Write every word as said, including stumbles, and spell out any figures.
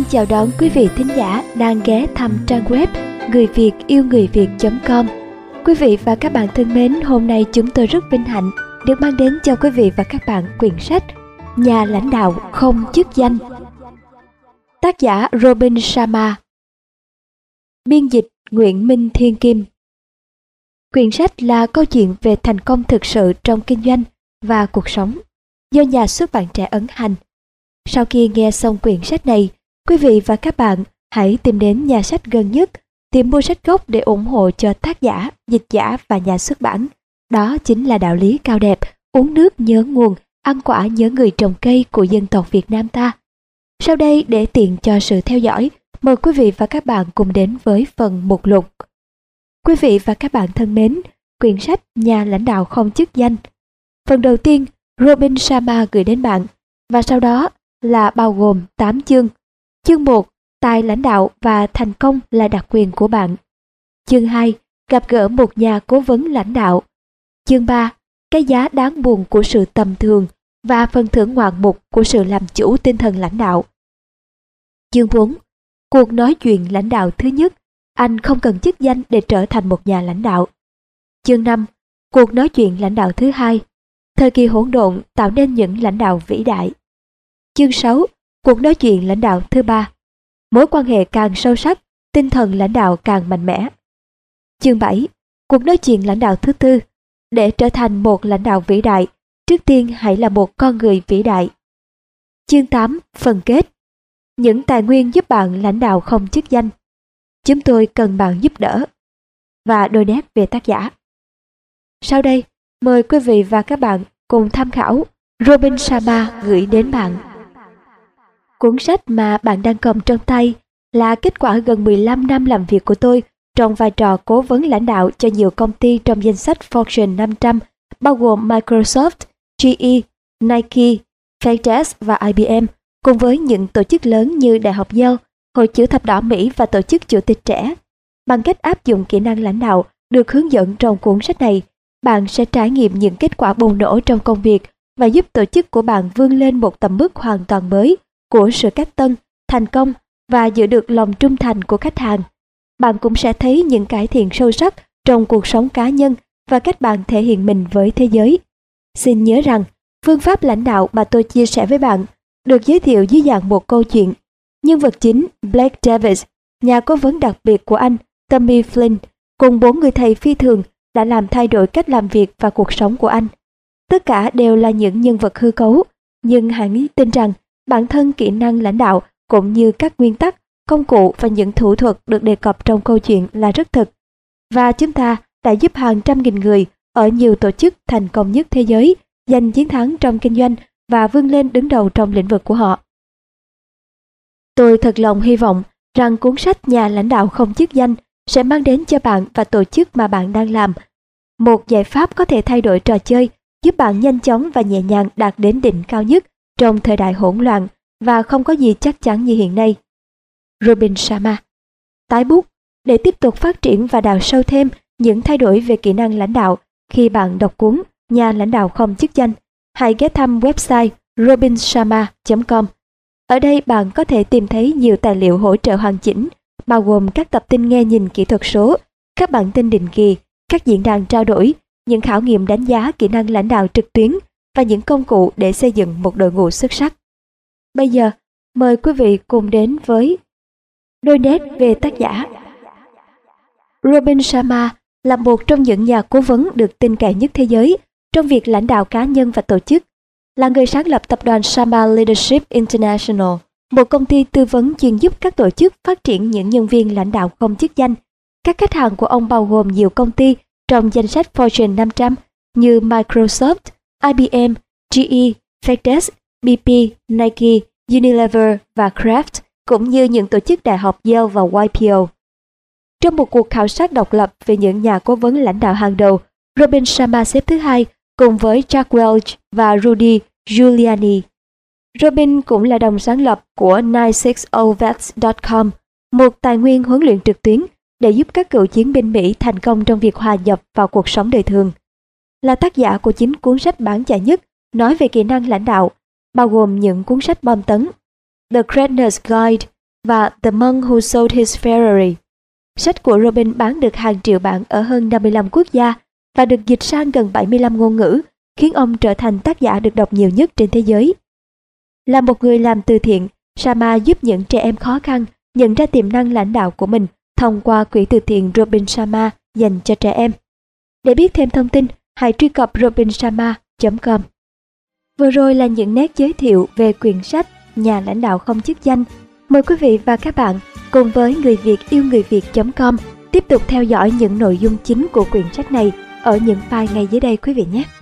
chào đón quý vị thính giả đang ghé thăm trang web người việt yêu người việt chấm com. Quý vị và các bạn thân mến, hôm nay chúng tôi rất vinh hạnh được mang đến cho quý vị và các bạn quyển sách Nhà lãnh đạo không chức danh. Tác giả Robin Sharma. Biên dịch Nguyễn Minh Thiên Kim. Quyển sách là câu chuyện về thành công thực sự trong kinh doanh và cuộc sống, do nhà xuất bản Trẻ ấn hành. Sau khi nghe xong quyển sách này, quý vị và các bạn hãy tìm đến nhà sách gần nhất, tìm mua sách gốc để ủng hộ cho tác giả, dịch giả và nhà xuất bản. Đó chính là đạo lý cao đẹp, uống nước nhớ nguồn, ăn quả nhớ người trồng cây của dân tộc Việt Nam ta. Sau đây, để tiện cho sự theo dõi, mời quý vị và các bạn cùng đến với phần mục lục. Quý vị và các bạn thân mến, quyển sách Nhà lãnh đạo không chức danh. Phần đầu tiên, Robin Sharma gửi đến bạn, và sau đó là bao gồm tám chương. Chương một, tài lãnh đạo và thành công là đặc quyền của bạn. Chương hai, gặp gỡ một nhà cố vấn lãnh đạo. Chương ba, cái giá đáng buồn của sự tầm thường và phần thưởng ngoạn mục của sự làm chủ tinh thần lãnh đạo. Chương bốn, cuộc nói chuyện lãnh đạo thứ nhất, anh không cần chức danh để trở thành một nhà lãnh đạo. Chương năm, cuộc nói chuyện lãnh đạo thứ hai, thời kỳ hỗn độn tạo nên những lãnh đạo vĩ đại. Chương sáu, cuộc nói chuyện lãnh đạo thứ ba, mối quan hệ càng sâu sắc, tinh thần lãnh đạo càng mạnh mẽ. Chương bảy, cuộc nói chuyện lãnh đạo thứ tư, để trở thành một lãnh đạo vĩ đại, trước tiên hãy là một con người vĩ đại. Chương tám, phần kết, những tài nguyên giúp bạn lãnh đạo không chức danh. Chúng tôi cần bạn giúp đỡ. Và đôi nét về tác giả. Sau đây, mời quý vị và các bạn cùng tham khảo Robin Sharma gửi đến bạn. Cuốn sách mà bạn đang cầm trong tay là kết quả gần mười lăm năm làm việc của tôi trong vai trò cố vấn lãnh đạo cho nhiều công ty trong danh sách Fortune năm trăm, bao gồm Microsoft, giê e, Nike, FedEx và i bê em, cùng với những tổ chức lớn như Đại học Yale, Hội Chữ thập đỏ Mỹ và Tổ chức Chủ tịch trẻ. Bằng cách áp dụng kỹ năng lãnh đạo được hướng dẫn trong cuốn sách này, bạn sẽ trải nghiệm những kết quả bùng nổ trong công việc và giúp tổ chức của bạn vươn lên một tầm mức hoàn toàn mới của sự cách tân, thành công và giữ được lòng trung thành của khách hàng. Bạn cũng sẽ thấy những cải thiện sâu sắc trong cuộc sống cá nhân và cách bạn thể hiện mình với thế giới. Xin nhớ rằng, phương pháp lãnh đạo mà tôi chia sẻ với bạn được giới thiệu dưới dạng một câu chuyện. Nhân vật chính Blake Davis, nhà cố vấn đặc biệt của anh Tommy Flynn, cùng bốn người thầy phi thường đã làm thay đổi cách làm việc và cuộc sống của anh. Tất cả đều là những nhân vật hư cấu, nhưng hãy tin rằng bản thân kỹ năng lãnh đạo cũng như các nguyên tắc, công cụ và những thủ thuật được đề cập trong câu chuyện là rất thực. Và chúng ta đã giúp hàng trăm nghìn người ở nhiều tổ chức thành công nhất thế giới giành chiến thắng trong kinh doanh và vươn lên đứng đầu trong lĩnh vực của họ. Tôi thật lòng hy vọng rằng cuốn sách Nhà lãnh đạo không chức danh sẽ mang đến cho bạn và tổ chức mà bạn đang làm một giải pháp có thể thay đổi trò chơi, giúp bạn nhanh chóng và nhẹ nhàng đạt đến đỉnh cao nhất trong thời đại hỗn loạn và không có gì chắc chắn như hiện nay. Robin Sharma. Tái bút, để tiếp tục phát triển và đào sâu thêm những thay đổi về kỹ năng lãnh đạo khi bạn đọc cuốn Nhà lãnh đạo không chức danh, hãy ghé thăm website robin sharma chấm com. Ở đây bạn có thể tìm thấy nhiều tài liệu hỗ trợ hoàn chỉnh, bao gồm các tập tin nghe nhìn kỹ thuật số, các bản tin định kỳ, các diễn đàn trao đổi, những khảo nghiệm đánh giá kỹ năng lãnh đạo trực tuyến và những công cụ để xây dựng một đội ngũ xuất sắc. Bây giờ, mời quý vị cùng đến với đôi nét về tác giả. Robin Sharma là một trong những nhà cố vấn được tin cậy nhất thế giới trong việc lãnh đạo cá nhân và tổ chức, là người sáng lập tập đoàn Sharma Leadership International, một công ty tư vấn chuyên giúp các tổ chức phát triển những nhân viên lãnh đạo không chức danh. Các khách hàng của ông bao gồm nhiều công ty trong danh sách Fortune năm trăm như Microsoft, i bê em, giê e, FedEx, bê pê, Nike, Unilever và Kraft, cũng như những tổ chức đại học Yale và i pê o. Trong một cuộc khảo sát độc lập về những nhà cố vấn lãnh đạo hàng đầu, Robin Sharma xếp thứ hai cùng với Jack Welch và Rudy Giuliani. Robin cũng là đồng sáng lập của chín sáu không vets chấm com, một tài nguyên huấn luyện trực tuyến để giúp các cựu chiến binh Mỹ thành công trong việc hòa nhập vào cuộc sống đời thường. Là tác giả của chín cuốn sách bán chạy nhất nói về kỹ năng lãnh đạo, bao gồm những cuốn sách bom tấn The Greatness Guide, và The Monk Who Sold His Ferrari. Sách của Robin bán được hàng triệu bản ở hơn năm mươi lăm quốc gia và được dịch sang gần bảy mươi lăm ngôn ngữ, khiến ông trở thành tác giả được đọc nhiều nhất trên thế giới. Là một người làm từ thiện, Sharma giúp những trẻ em khó khăn nhận ra tiềm năng lãnh đạo của mình thông qua quỹ từ thiện Robin Sharma dành cho trẻ em. Để biết thêm thông tin, hãy truy cập robin sharma chấm com. Vừa rồi là những nét giới thiệu về quyển sách Nhà lãnh đạo không chức danh. Mời quý vị và các bạn cùng với người Việt yêu người Việt chấm com tiếp tục theo dõi những nội dung chính của quyển sách này ở những file ngay dưới đây quý vị nhé.